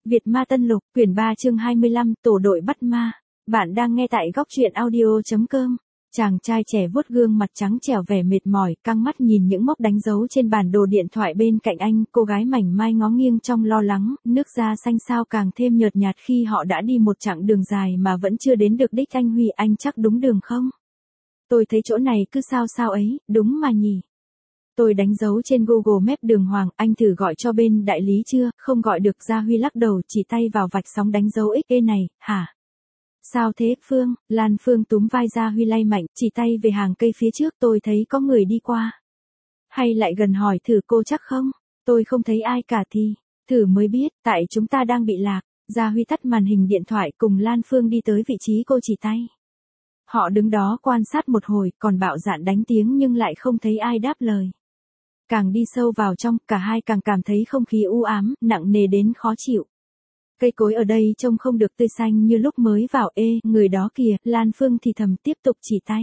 Việt Ma Tân Lục, quyển 3 chương 25, tổ đội bắt ma. Bạn đang nghe tại góc truyện audio.com. Chàng trai trẻ vuốt gương mặt trắng trẻo vẻ mệt mỏi, căng mắt nhìn những mốc đánh dấu trên bản đồ điện thoại bên cạnh anh, cô gái mảnh mai ngó nghiêng trong lo lắng, nước da xanh xao càng thêm nhợt nhạt khi họ đã đi một chặng đường dài mà vẫn chưa đến được đích. Anh Huy, anh chắc đúng đường không? Tôi thấy chỗ này cứ sao sao ấy, đúng mà nhỉ. Tôi đánh dấu trên Google Maps đường Hoàng, anh thử gọi cho bên đại lý chưa, không gọi được. Gia Huy lắc đầu, chỉ tay vào vạch sóng đánh dấu XE này, hả? Sao thế, Phương? Lan Phương túm vai Gia Huy lay mạnh, chỉ tay về hàng cây phía trước, tôi thấy có người đi qua. Hay lại gần hỏi thử cô chắc không? Tôi không thấy ai cả thì, thử mới biết, tại chúng ta đang bị lạc. Gia Huy tắt màn hình điện thoại cùng Lan Phương đi tới vị trí cô chỉ tay. Họ đứng đó quan sát một hồi, còn bạo dạn đánh tiếng nhưng lại không thấy ai đáp lời. Càng đi sâu vào trong, cả hai càng cảm thấy không khí u ám, nặng nề đến khó chịu. Cây cối ở đây trông không được tươi xanh như lúc mới vào. Người đó kìa, Lan Phương thì thầm tiếp tục chỉ tay.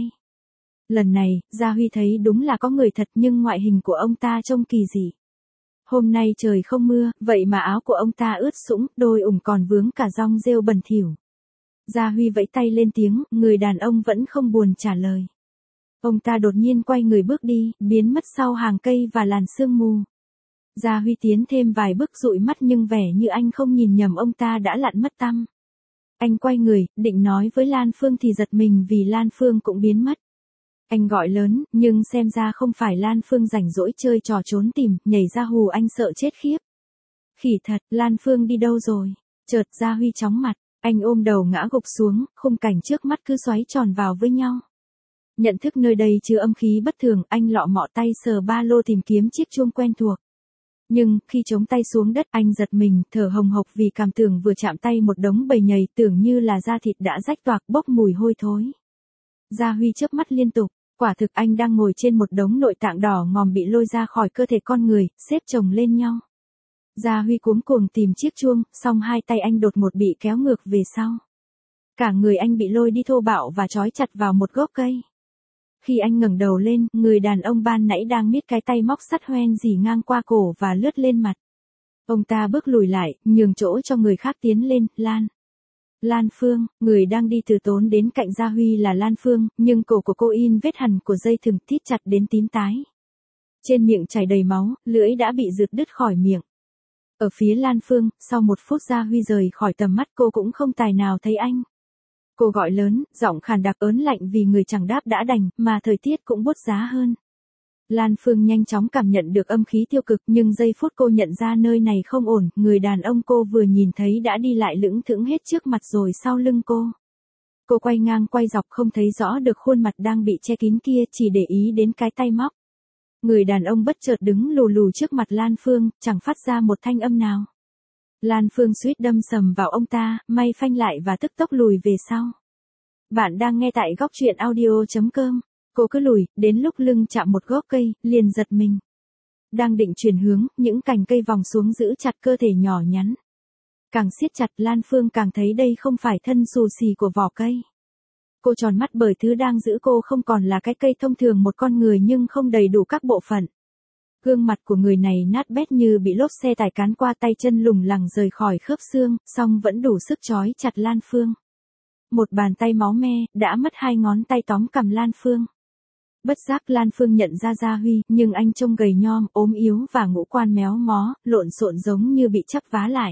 Lần này, Gia Huy thấy đúng là có người thật nhưng ngoại hình của ông ta trông kỳ dị. Hôm nay trời không mưa, vậy mà áo của ông ta ướt sũng, đôi ủng còn vướng cả dong rêu bẩn thỉu. Gia Huy vẫy tay lên tiếng, người đàn ông vẫn không buồn trả lời. Ông ta đột nhiên quay người bước đi, biến mất sau hàng cây và làn sương mù. Gia Huy tiến thêm vài bước dụi mắt nhưng vẻ như anh không nhìn nhầm ông ta đã lặn mất tăm. Anh quay người, định nói với Lan Phương thì giật mình vì Lan Phương cũng biến mất. Anh gọi lớn, nhưng xem ra không phải Lan Phương rảnh rỗi chơi trò trốn tìm, nhảy ra hù anh sợ chết khiếp. Khỉ thật, Lan Phương đi đâu rồi? Chợt Gia Huy chóng mặt, anh ôm đầu ngã gục xuống, khung cảnh trước mắt cứ xoáy tròn vào với nhau. Nhận thức nơi đây chứa âm khí bất thường, anh lọ mọ tay sờ ba lô tìm kiếm chiếc chuông quen thuộc. Nhưng, khi chống tay xuống đất, anh giật mình, thở hồng hộc vì cảm tưởng vừa chạm tay một đống bầy nhầy, tưởng như là da thịt đã rách toạc, bốc mùi hôi thối. Gia Huy chớp mắt liên tục, quả thực anh đang ngồi trên một đống nội tạng đỏ ngòm bị lôi ra khỏi cơ thể con người, xếp chồng lên nhau. Gia Huy cuống cuồng tìm chiếc chuông, song hai tay anh đột ngột bị kéo ngược về sau. Cả người anh bị lôi đi thô bạo và trói chặt vào một gốc cây. Khi anh ngẩng đầu lên, người đàn ông ban nãy đang miết cái tay móc sắt hoen dỉ ngang qua cổ và lướt lên mặt. Ông ta bước lùi lại, nhường chỗ cho người khác tiến lên. Lan Phương, người đang đi từ tốn đến cạnh Gia Huy là Lan Phương, nhưng cổ của cô in vết hằn của dây thừng thít chặt đến tím tái. Trên miệng chảy đầy máu, lưỡi đã bị rượt đứt khỏi miệng. Ở phía Lan Phương, sau một phút Gia Huy rời khỏi tầm mắt cô cũng không tài nào thấy anh. Cô gọi lớn, giọng khàn đặc ớn lạnh vì người chẳng đáp đã đành, mà thời tiết cũng buốt giá hơn. Lan Phương nhanh chóng cảm nhận được âm khí tiêu cực nhưng giây phút cô nhận ra nơi này không ổn, người đàn ông cô vừa nhìn thấy đã đi lại lững thững hết trước mặt rồi sau lưng cô. Cô quay ngang quay dọc không thấy rõ được khuôn mặt đang bị che kín kia, chỉ để ý đến cái tay móc. Người đàn ông bất chợt đứng lù lù trước mặt Lan Phương, chẳng phát ra một thanh âm nào. Lan Phương suýt đâm sầm vào ông ta, may phanh lại và tức tốc lùi về sau. Bạn đang nghe tại góc truyện audio.com. Cô cứ lùi, đến lúc lưng chạm một gốc cây, liền giật mình. Đang định chuyển hướng, những cành cây vòng xuống giữ chặt cơ thể nhỏ nhắn. Càng siết chặt, Lan Phương càng thấy đây không phải thân xù xì của vỏ cây. Cô tròn mắt bởi thứ đang giữ cô không còn là cái cây thông thường một con người nhưng không đầy đủ các bộ phận. Gương mặt của người này nát bét như bị lốp xe tải cán qua, tay chân lủng lẳng rời khỏi khớp xương, song vẫn đủ sức trói chặt Lan Phương. Một bàn tay máu me, đã mất hai ngón tay tóm cầm Lan Phương. Bất giác Lan Phương nhận ra Gia Huy, nhưng anh trông gầy nhom, ốm yếu và ngũ quan méo mó, lộn xộn giống như bị chắp vá lại.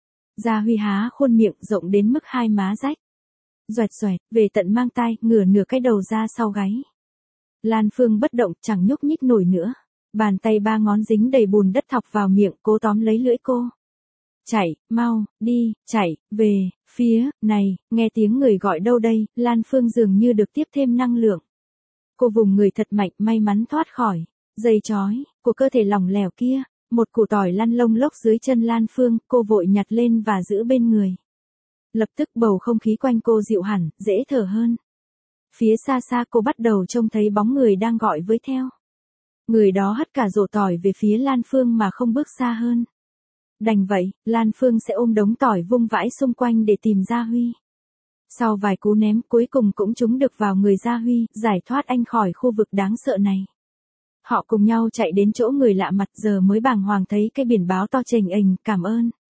Gia Huy há khuôn miệng rộng đến mức hai má rách. Doẹt doẹt, về tận mang tai, ngửa nửa cái đầu ra sau gáy. Lan Phương bất động, chẳng nhúc nhích nổi nữa. Bàn tay ba ngón dính đầy bùn đất thọc vào miệng, cố tóm lấy lưỡi cô. Chạy, mau, đi, chạy, về, phía, này, nghe tiếng người gọi đâu đây, Lan Phương dường như được tiếp thêm năng lượng. Cô vùng người thật mạnh, may mắn thoát khỏi dây trói của cơ thể lỏng lẻo kia. Một củ tỏi lăn lông lốc dưới chân Lan Phương, cô vội nhặt lên và giữ bên người. Lập tức bầu không khí quanh cô dịu hẳn, dễ thở hơn. Phía xa xa cô bắt đầu trông thấy bóng người đang gọi với theo. Người đó hất cả rổ tỏi về phía Lan Phương mà không bước xa hơn. Đành vậy, Lan Phương sẽ ôm đống tỏi vung vãi xung quanh để tìm Gia Huy. Sau vài cú ném, cuối cùng cũng trúng được vào người Gia Huy, giải thoát anh khỏi khu vực đáng sợ này. Họ cùng nhau chạy đến chỗ người lạ mặt, giờ mới bàng hoàng thấy cái biển báo to chềnh ềnh, cảm ơn.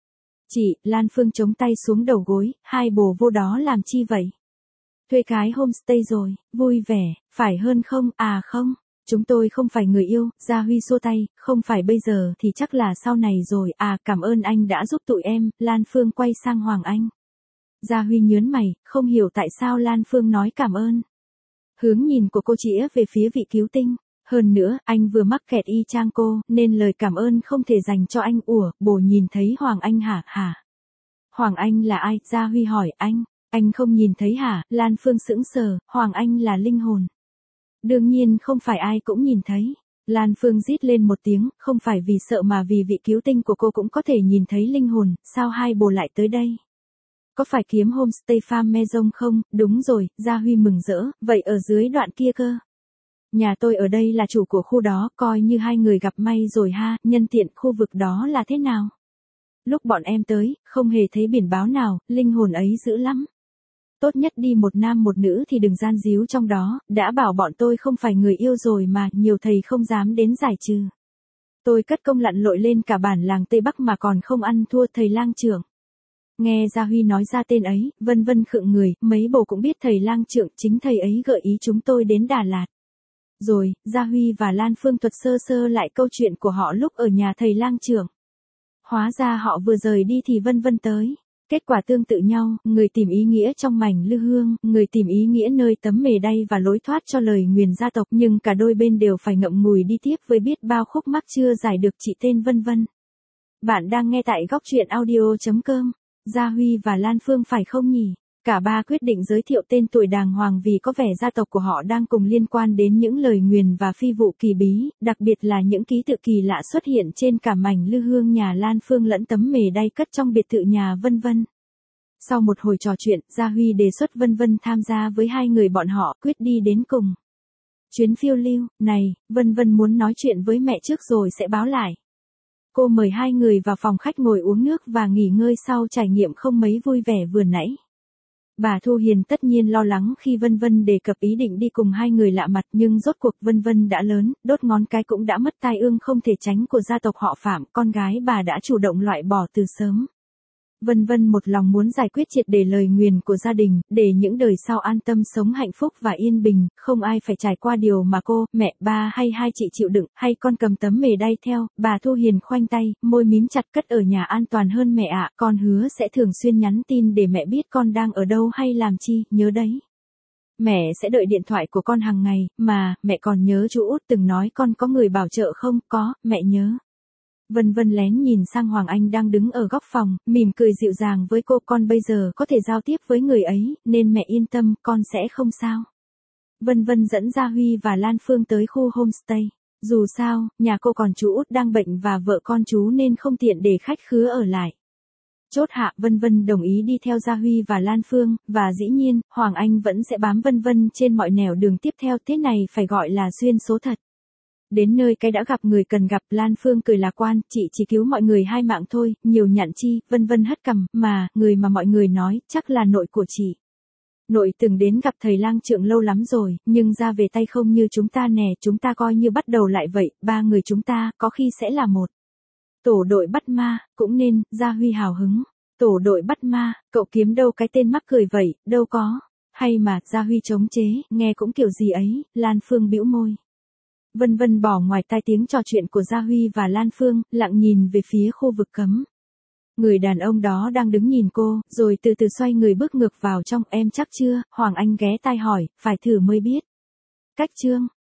Chị, Lan Phương chống tay xuống đầu gối, hai bồ vô đó làm chi vậy? Thuê cái homestay rồi, vui vẻ, phải hơn không? À không, chúng tôi không phải người yêu, Gia Huy xua tay, không phải bây giờ thì chắc là sau này rồi, à cảm ơn anh đã giúp tụi em, Lan Phương quay sang Hoàng Anh. Gia Huy nhớn mày, không hiểu tại sao Lan Phương nói cảm ơn. Hướng nhìn của cô chĩa về phía vị cứu tinh. Hơn nữa, anh vừa mắc kẹt y chang cô, nên lời cảm ơn không thể dành cho anh. Ủa, bồ nhìn thấy Hoàng Anh hả? Hoàng Anh là ai? Gia Huy hỏi anh không nhìn thấy hả? Lan Phương sững sờ, Hoàng Anh là linh hồn. Đương nhiên không phải ai cũng nhìn thấy. Lan Phương rít lên một tiếng, không phải vì sợ mà vì vị cứu tinh của cô cũng có thể nhìn thấy linh hồn, sao hai bồ lại tới đây? Có phải kiếm homestay farm maison không? Đúng rồi, Gia Huy mừng rỡ, vậy ở dưới đoạn kia cơ. Nhà tôi ở đây là chủ của khu đó, coi như hai người gặp may rồi ha, nhân tiện khu vực đó là thế nào? Lúc bọn em tới, không hề thấy biển báo nào, linh hồn ấy dữ lắm. Tốt nhất đi một nam một nữ thì đừng gian díu trong đó, đã bảo bọn tôi không phải người yêu rồi mà, nhiều thầy không dám đến giải trừ. Tôi cất công lặn lội lên cả bản làng Tây Bắc mà còn không ăn thua thầy lang trưởng. Nghe Gia Huy nói ra tên ấy, Vân Vân khựng người, mấy bồ cũng biết thầy lang trưởng, chính thầy ấy gợi ý chúng tôi đến Đà Lạt. Rồi, Gia Huy và Lan Phương thuật sơ sơ lại câu chuyện của họ lúc ở nhà thầy lang trưởng. Hóa ra họ vừa rời đi thì Vân Vân tới. Kết quả tương tự nhau, người tìm ý nghĩa trong mảnh lư hương, người tìm ý nghĩa nơi tấm mề đay và lối thoát cho lời nguyền gia tộc, nhưng cả đôi bên đều phải ngậm ngùi đi tiếp với biết bao khúc mắc chưa giải được chị tên Vân Vân. Bạn đang nghe tại góc truyện audio.com. Gia Huy và Lan Phương phải không nhỉ? Cả ba quyết định giới thiệu tên tuổi đàng hoàng vì có vẻ gia tộc của họ đang cùng liên quan đến những lời nguyền và phi vụ kỳ bí, đặc biệt là những ký tự kỳ lạ xuất hiện trên cả mảnh lư hương nhà Lan Phương lẫn tấm mề đay cất trong biệt thự nhà Vân Vân. Sau một hồi trò chuyện, Gia Huy đề xuất Vân Vân tham gia với hai người bọn họ, quyết đi đến cùng. Chuyến phiêu lưu, này, Vân Vân muốn nói chuyện với mẹ trước rồi sẽ báo lại. Cô mời hai người vào phòng khách ngồi uống nước và nghỉ ngơi sau trải nghiệm không mấy vui vẻ vừa nãy. Bà Thu Hiền tất nhiên lo lắng khi Vân Vân đề cập ý định đi cùng hai người lạ mặt, nhưng rốt cuộc Vân Vân đã lớn, đốt ngón cái cũng đã mất tai ương không thể tránh của gia tộc họ Phạm, con gái bà đã chủ động loại bỏ từ sớm. Vân Vân một lòng muốn giải quyết triệt để lời nguyền của gia đình, để những đời sau an tâm sống hạnh phúc và yên bình, không ai phải trải qua điều mà cô, mẹ, ba hay hai chị chịu đựng, hay con cầm tấm mề đay theo. Bà Thu Hiền khoanh tay, môi mím chặt, cất ở nhà an toàn hơn mẹ ạ, con hứa sẽ thường xuyên nhắn tin để mẹ biết con đang ở đâu hay làm chi, nhớ đấy. Mẹ sẽ đợi điện thoại của con hàng ngày, mà, mẹ còn nhớ chú Út từng nói con có người bảo trợ không? Có, mẹ nhớ. Vân Vân lén nhìn sang Hoàng Anh đang đứng ở góc phòng, mỉm cười dịu dàng với cô, con bây giờ có thể giao tiếp với người ấy, nên mẹ yên tâm, con sẽ không sao. Vân Vân dẫn Gia Huy và Lan Phương tới khu homestay. Dù sao, nhà cô còn chú Út đang bệnh và vợ con chú nên không tiện để khách khứa ở lại. Chốt hạ, Vân Vân đồng ý đi theo Gia Huy và Lan Phương, và dĩ nhiên, Hoàng Anh vẫn sẽ bám Vân Vân trên mọi nẻo đường tiếp theo, thế này phải gọi là duyên số thật. Đến nơi cái đã gặp người cần gặp, Lan Phương cười lạc quan, chị chỉ cứu mọi người 2 mạng thôi, nhiều nhặn chi, Vân Vân hất cằm, mà, người mà mọi người nói, chắc là nội của chị. Nội từng đến gặp thầy lang trưởng lâu lắm rồi, nhưng ra về tay không như chúng ta nè, chúng ta coi như bắt đầu lại vậy, 3 người chúng ta, có khi sẽ là một. Tổ đội bắt ma, cũng nên, Gia Huy hào hứng. Tổ đội bắt ma, cậu kiếm đâu cái tên mắc cười vậy, đâu có. Hay mà, Gia Huy chống chế, nghe cũng kiểu gì ấy, Lan Phương bĩu môi. Vân Vân bỏ ngoài tai tiếng trò chuyện của Gia Huy và Lan Phương, lặng nhìn về phía khu vực cấm. Người đàn ông đó đang đứng nhìn cô, rồi từ từ xoay người bước ngược vào trong, em chắc chưa? Hoàng Anh ghé tai hỏi, phải thử mới biết. Cách chương.